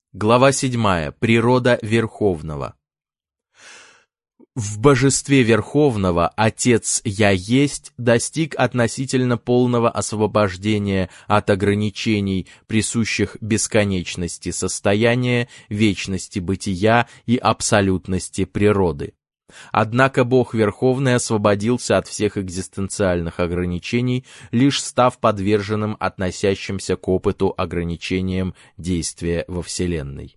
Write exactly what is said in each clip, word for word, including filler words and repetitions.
Глава седьмая. Природа Верховного. В божестве Верховного Отец Я Есть достиг относительно полного освобождения от ограничений, присущих бесконечности состояния, вечности бытия и абсолютности природы. Однако Бог Верховный освободился от всех экзистенциальных ограничений, лишь став подверженным относящимся к опыту ограничениям действия во Вселенной.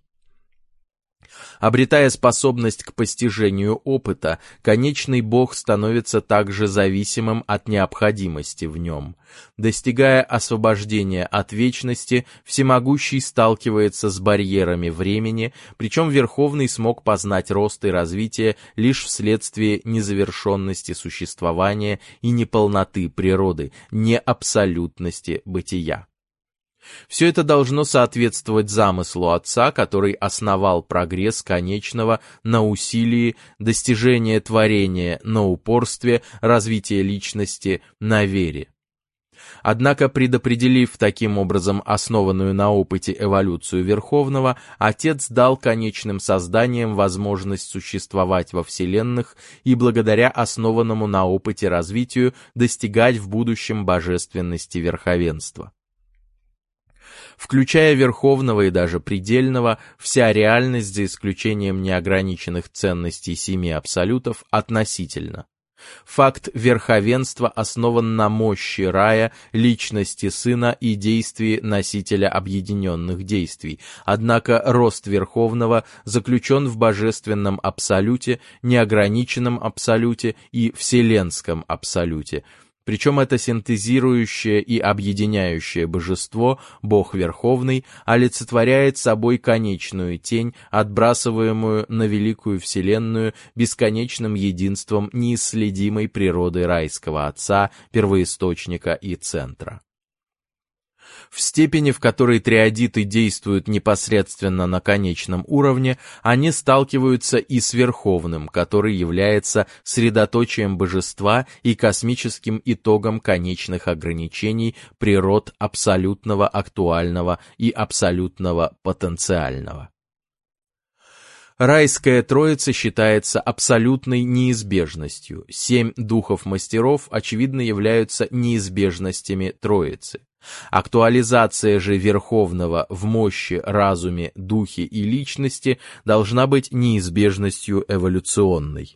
Обретая способность к постижению опыта, конечный Бог становится также зависимым от необходимости в нем. Достигая освобождения от вечности, Всемогущий сталкивается с барьерами времени, причем Верховный смог познать рост и развитие лишь вследствие незавершенности существования и неполноты природы, неабсолютности бытия. Все это должно соответствовать замыслу Отца, который основал прогресс конечного на усилии, достижение творения на упорстве, развитие личности на вере. Однако, предопределив таким образом основанную на опыте эволюцию Верховного, Отец дал конечным созданиям возможность существовать во вселенных и благодаря основанному на опыте развитию достигать в будущем божественности верховенства. Включая Верховного и даже Предельного, вся реальность, за исключением неограниченных ценностей семи абсолютов, относительна. Факт верховенства основан на мощи рая, личности Сына и действии носителя объединенных действий, однако рост Верховного заключен в божественном абсолюте, неограниченном абсолюте и вселенском абсолюте. Причем это синтезирующее и объединяющее божество, Бог Верховный, олицетворяет собой конечную тень, отбрасываемую на великую вселенную бесконечным единством неисследимой природы райского Отца, первоисточника и центра. В степени, в которой триадиты действуют непосредственно на конечном уровне, они сталкиваются и с Верховным, который является средоточием божества и космическим итогом конечных ограничений природ абсолютного актуального и абсолютного потенциального. Райская Троица считается абсолютной неизбежностью. Семь духов-мастеров, очевидно, являются неизбежностями Троицы. Актуализация же Верховного в мощи, разуме, духе и личности должна быть неизбежностью эволюционной.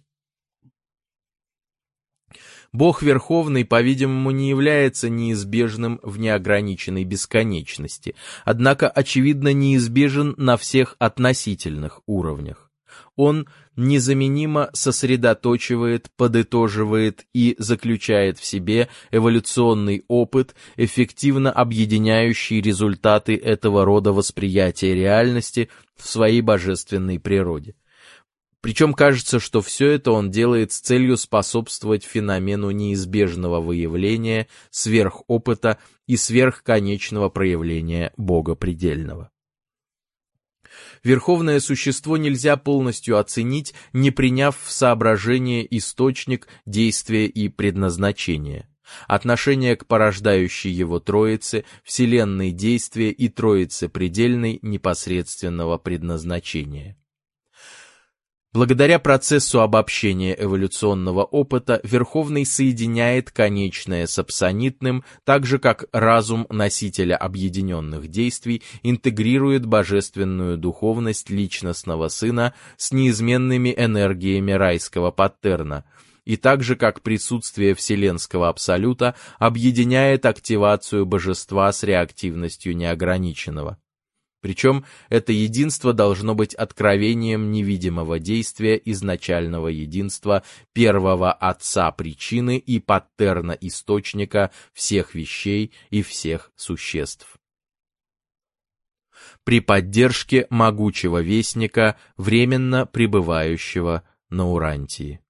Бог Верховный, по-видимому, не является неизбежным в неограниченной бесконечности, однако, очевидно, неизбежен на всех относительных уровнях. Он незаменимо сосредоточивает, подытоживает и заключает в себе эволюционный опыт, эффективно объединяющий результаты этого рода восприятия реальности в своей божественной природе. Причем кажется, что все это он делает с целью способствовать феномену неизбежного выявления сверхопыта и сверхконечного проявления Бога Предельного. Верховное существо нельзя полностью оценить, не приняв в соображение источник, действия и предназначение. Отношение к порождающей его Троице, вселенной действия и Троице Предельной непосредственного предназначения. Благодаря процессу обобщения эволюционного опыта Верховный соединяет конечное с абсонитным, так же как разум носителя объединенных действий интегрирует божественную духовность личностного Сына с неизменными энергиями райского паттерна, и так же как присутствие вселенского абсолюта объединяет активацию божества с реактивностью неограниченного. Причем это единство должно быть откровением невидимого действия изначального единства первого Отца причины и паттерна источника всех вещей и всех существ. При поддержке могучего вестника, временно пребывающего на Урантии.